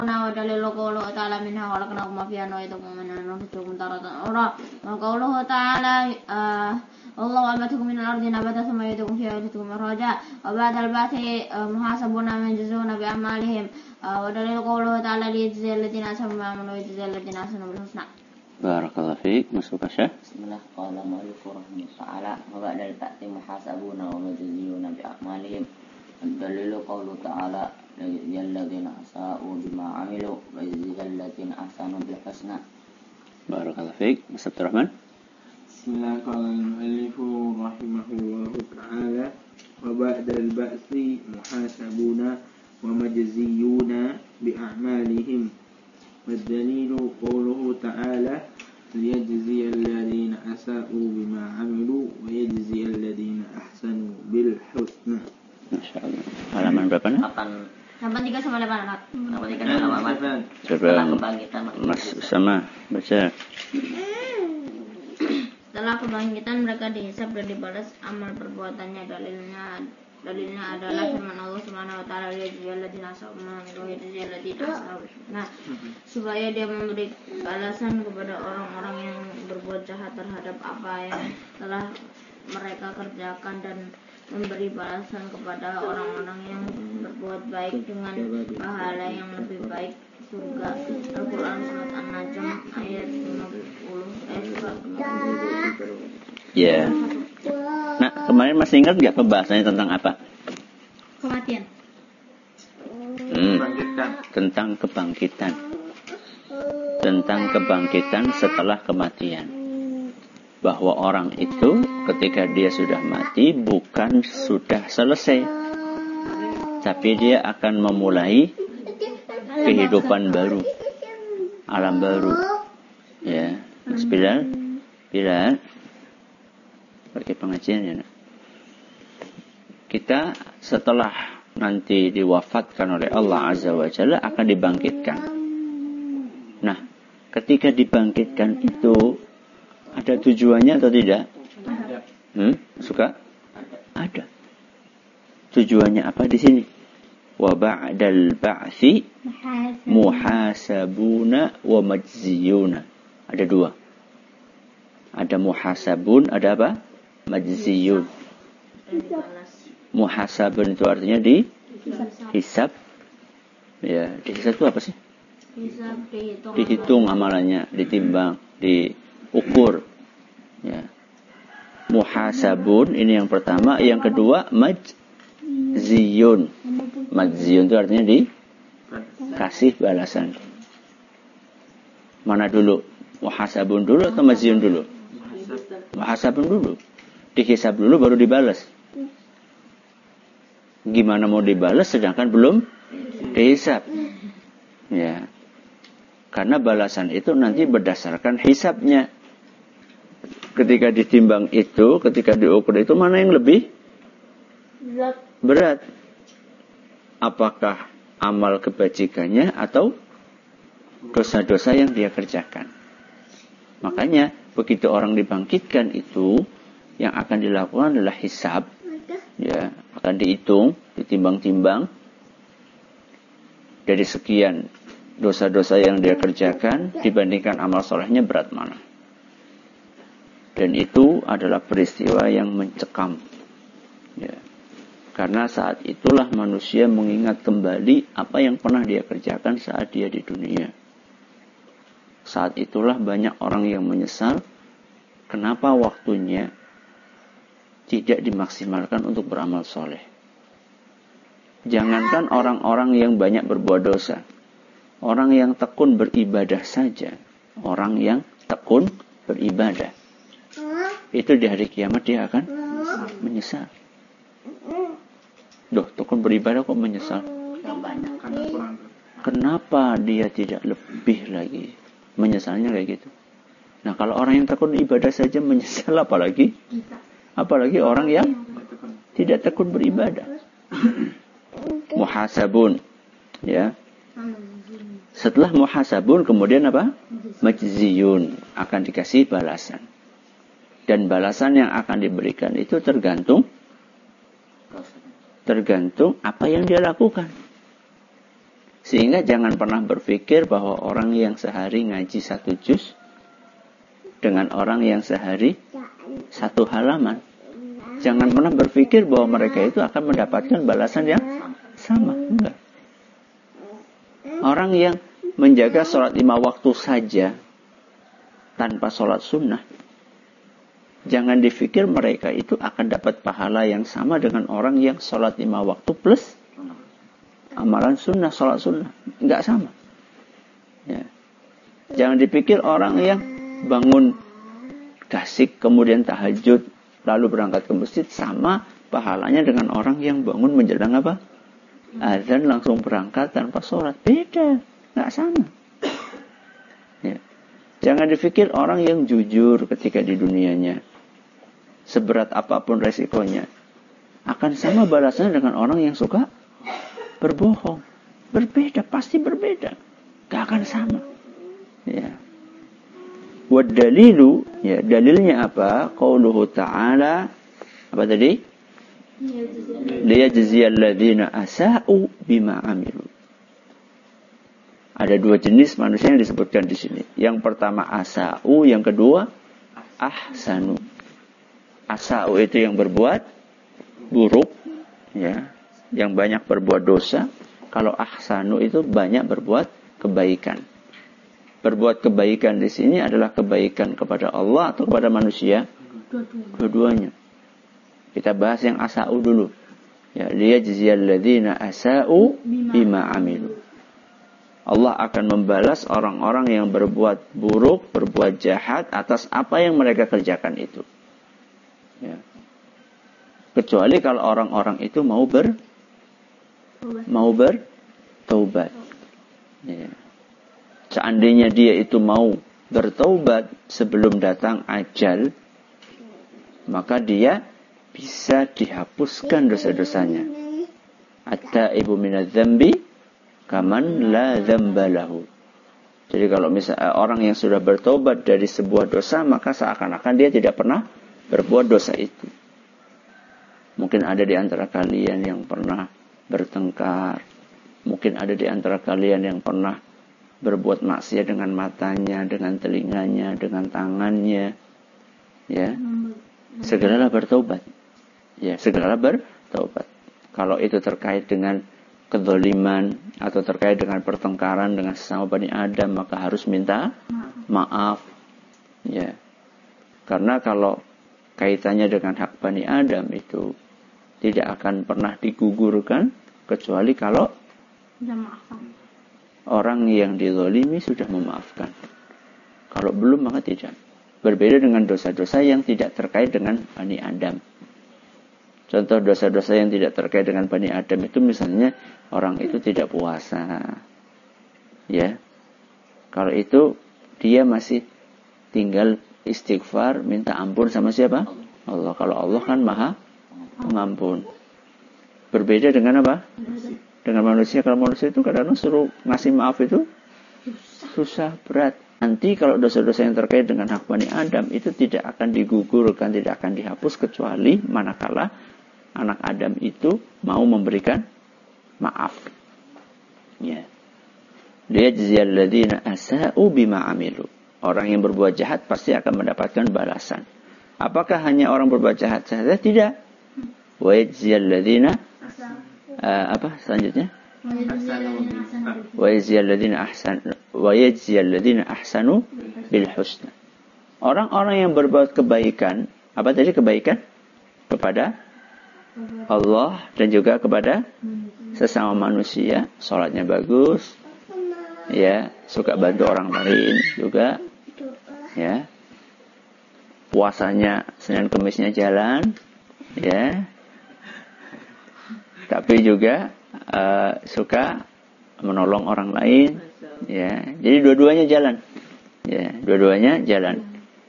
ودليل قوله تعالى منها خلقناكم وفيها نعيدكم ومنها نخرجكم تارة أخرى وقوله تعالى والله أنبتكم من الأرض نباتا ثم يعيدكم فيها ويخرجكم إخراجا وبعد البعث محاسبون ويجزون بأعمالهم ودليل قوله تعالى ليجزي الذين أسلموا وآمنوا ويجزي الذين أحسنوا بالحسنى. بارك الله فيك. مسؤول Syekh. Bismillah. Qala mu'allif rahimahullah ta'ala wa ba'da al-ba'thi muhasabuna wa majziyuna bi a'malihim. Dalilu qawlu ta'ala yalladzina asa'u bima 'amilu wa yajzil ladzina ahsanu bil husna. Barakallahu fiik. Mas Abdurrahman. Bismillah. Qala al-mu'allif rahimahullah ta'ala wa ba'da al-ba'thi muhasabuna wa majziyuna bi a'malihim. والدليل قوله تعالى ليجزي الذين أساءوا بما عملوا ويجزي الذين أحسنوا بالحسنى. Masya Allah. Halaman berapa nih? 83 sama 88. 83 sama 88. Setelah kebangkitan Mas sama baca. Setelah kebangkitan mereka dihisab dan dibalas amal perbuatannya. Dalilnya adalah firman Allah Subhanahu wa taala liyajziyalladzina asa'u wa yajziyalladzina ahsanu. Nah, supaya dia memberi balasan kepada orang-orang yang berbuat jahat terhadap apa yang telah mereka kerjakan dan memberi balasan kepada orang-orang yang berbuat baik dengan pahala yang lebih baik surga. Al-Qur'an surat An-Najm ayat 50 Ya. Nah, kemarin masih ingat nggak pembahasannya tentang apa? Kematian. Tentang kebangkitan. Tentang kebangkitan setelah kematian. Bahwa orang itu ketika dia sudah mati bukan sudah selesai, tapi dia akan memulai kehidupan baru, alam baru. Ya, Mas Bilal, pakai pengajian ya. Kita setelah nanti diwafatkan oleh Allah Azza wa Jalla akan dibangkitkan. Nah, ketika dibangkitkan itu ada tujuannya atau tidak? Suka? Ada. Tujuannya apa di sini? Wa ba'dal ba'thi muhasabuna wa majziyuna. Ada dua. Ada muhasabun, ada apa? Majziyun. Muhasabun itu artinya dihisab. Ya, dihisab itu apa sih? Dihitung amalannya, ditimbang, diukur. Ya. Muhasabun ini yang pertama, yang kedua majziyun. Majziyun itu artinya dikasih balasan. Mana dulu? Muhasabun dulu atau majziyun dulu? Muhasabun dulu. Dihisab dulu baru dibalas. Gimana mau dibalas sedangkan belum dihisab? Ya. Karena balasan itu nanti berdasarkan hisabnya. Ketika ditimbang itu, ketika diukur itu mana yang lebih berat? Apakah amal kebajikannya atau dosa-dosa yang dia kerjakan? Makanya begitu orang dibangkitkan itu, yang akan dilakukan adalah hisab, ya, akan dihitung, ditimbang-timbang dari sekian dosa-dosa yang dia kerjakan dibandingkan amal solehnya berat mana. Dan itu adalah peristiwa yang mencekam, ya, karena saat itulah manusia mengingat kembali apa yang pernah dia kerjakan saat dia di dunia. Saat itulah banyak orang yang menyesal kenapa waktunya tidak dimaksimalkan untuk beramal soleh. Jangankan orang-orang yang banyak berbuat dosa, orang yang tekun beribadah saja, orang yang tekun beribadah, itu di hari kiamat dia akan menyesal. Duh, tekun beribadah kok menyesal? Kenapa dia tidak lebih lagi? Menyesalnya kayak gitu. Nah, kalau orang yang tekun ibadah saja menyesal, apalagi orang yang tidak tekun beribadah. Muhasabun, ya. Setelah muhasabun kemudian apa? Majziyun, akan dikasih balasan. Dan balasan yang akan diberikan itu tergantung apa yang dia lakukan. Sehingga jangan pernah berpikir bahwa orang yang sehari ngaji 1 juz dengan orang yang sehari 1 halaman. Jangan pernah berpikir bahwa mereka itu akan mendapatkan balasan yang sama. Enggak. Orang yang menjaga sholat 5 waktu saja tanpa sholat sunnah, jangan dipikir mereka itu akan dapat pahala yang sama dengan orang yang sholat 5 waktu plus amalan sunnah, sholat sunnah. Enggak sama. Ya. Jangan dipikir orang yang bangun gasik kemudian tahajud lalu berangkat ke masjid sama pahalanya dengan orang yang bangun menjelang apa? Azan langsung berangkat tanpa sholat. Beda. Enggak sama. Ya. Jangan dipikir orang yang jujur ketika di dunianya, seberat apapun resikonya, akan sama balasannya dengan orang yang suka berbohong. Berbeda, pasti berbeda. Gak akan sama. Ya. Wadalilu, ya, dalilnya apa? Qauluhu ta'ala, apa tadi? Liyajziyal ladzina asa'u bima amilu. Ada 2 jenis manusia yang disebutkan di sini. Yang pertama asa'u, yang kedua ahsanu. Asa'u itu yang berbuat buruk, ya, yang banyak berbuat dosa. Kalau ahsanu itu banyak berbuat kebaikan. Berbuat kebaikan di sini adalah kebaikan kepada Allah atau kepada manusia? Dua-duanya. Kita bahas yang asa'u dulu. Ya, liyajziyal ladzina asa'u bima amilu. Allah akan membalas orang-orang yang berbuat buruk, berbuat jahat atas apa yang mereka kerjakan itu. Ya. Kecuali kalau orang-orang itu mau bertaubat. Ya. Seandainya dia itu mau bertaubat sebelum datang ajal, maka dia bisa dihapuskan dosa-dosanya. At-taibu minadz-dzambi kaman la dzamba lahu. Jadi kalau misalnya orang yang sudah bertobat dari sebuah dosa, maka seakan-akan dia tidak pernah berbuat dosa itu. Mungkin ada di antara kalian yang pernah bertengkar. Mungkin ada di antara kalian yang pernah berbuat maksiat dengan matanya, dengan telinganya, dengan tangannya. Ya. Segeralah bertobat. Ya, segeralah bertobat. Kalau itu terkait dengan kezaliman atau terkait dengan pertengkaran dengan sesama Bani Adam, maka harus minta maaf. Ya. Karena kalau kaitannya dengan hak Bani Adam itu tidak akan pernah digugurkan kecuali kalau orang yang dizalimi sudah memaafkan. Kalau belum maka tidak. Berbeda dengan dosa-dosa yang tidak terkait dengan Bani Adam. Contoh dosa-dosa yang tidak terkait dengan Bani Adam itu misalnya orang itu tidak puasa. Ya. Kalau itu dia masih tinggal istighfar, minta ampun sama siapa? Allah. Kalau Allah kan Maha Pengampun. Berbeda dengan apa? Dengan manusia. Kalau manusia itu kadang-kadang suruh ngasih maaf itu susah, berat. Nanti kalau dosa-dosa yang terkait dengan hak Bani Adam itu tidak akan digugurkan, tidak akan dihapus kecuali manakala anak Adam itu mau memberikan maaf. Ya. Liyajziyal ladzina asa'u bima amilu. Orang yang berbuat jahat pasti akan mendapatkan balasan. Apakah hanya orang berbuat jahat saja? Tidak. Wa yajziyal ladzina apa selanjutnya? Wa yajziyal ladzina ahsanu bil husna. Orang-orang yang berbuat kebaikan, apa tadi kebaikan? Kepada Allah dan juga kepada sesama manusia, salatnya bagus, ya, suka bantu orang lain juga, ya, puasanya Senin Kemisnya jalan, ya, tapi juga suka menolong orang lain, ya, jadi dua-duanya jalan, ya, dua-duanya jalan,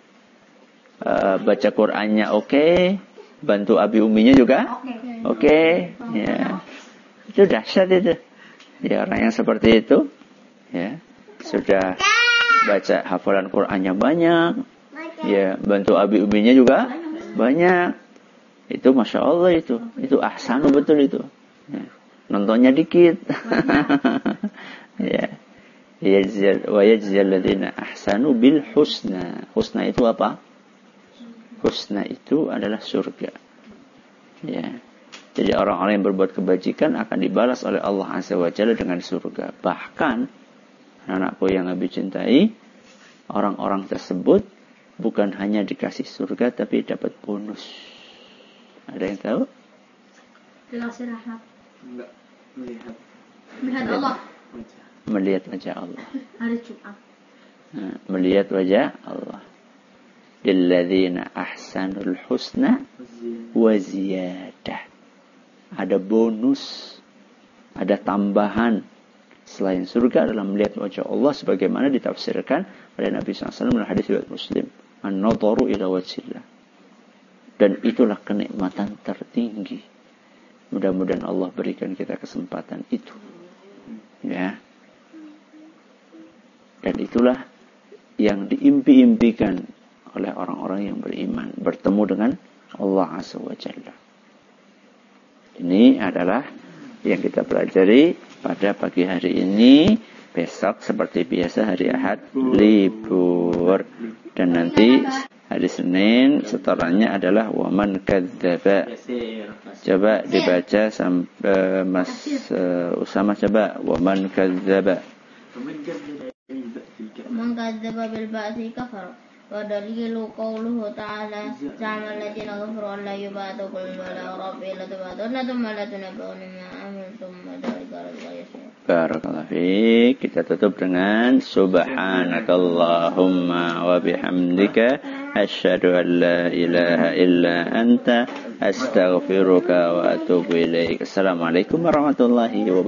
baca Qur'annya oke. Bantu abi uminya juga oke. Ya. Itu dahsyat itu. Ya, orang yang seperti itu ya sudah baca hafalan Qur'annya banyak. Ya, bantu abi uminya juga banyak. Itu Masya Allah itu ahsanu betul itu. Ya. Nontonnya dikit. Ya. Wa yajziyal ladzina ahsanu bil husna. Husna itu apa? Husna itu adalah surga. Ya. Jadi orang-orang yang berbuat kebajikan akan dibalas oleh Allah Azza wa Jalla dengan surga. Bahkan anakku yang Nabi cintai, orang-orang tersebut bukan hanya dikasih surga tapi dapat bonus. Ada yang tahu? Dikasih rahmat. Enggak, melihat Allah. wajah. Melihat wajah Allah. Hari Jumat. Nah, melihat wajah Allah. Lilladzina ahsanul husna wa ziyadah. Ada bonus, ada tambahan selain surga dalam melihat wajah Allah sebagaimana ditafsirkan oleh Nabi SAW dalam hadis riwayat Muslim. An-nadharu ila wajhillah. Dan itulah kenikmatan tertinggi. Mudah-mudahan Allah berikan kita kesempatan itu. Ya. Dan itulah yang diimpi-impikan oleh orang-orang yang beriman, bertemu dengan Allah Azza wa Jalla. Ini adalah yang kita pelajari pada pagi hari ini. Besok seperti biasa hari Ahad libur. Dan nanti hari Senin setorannya adalah waman kadzdzaba. Coba dibaca sampai Mas Usama, coba waman kadzdzaba. Man kadzdzaba bil ba'tsi kafar. Wa dalilu qawluhu ta'ala za'ama alladziina kafaru an la yub'atsu qul bala rabbi la tub'atsuna thumma la tunabba'una bima 'amiltum wa dzalika 'ala Allahi yasir. Barakallahu fiik. Kita tutup dengan subhanakallahumma wa bihamdika asyhadu an la ilaha illa anta astaghfiruka wa atubu ilaik. Assalamualaikum warahmatullahi wabarakatuh.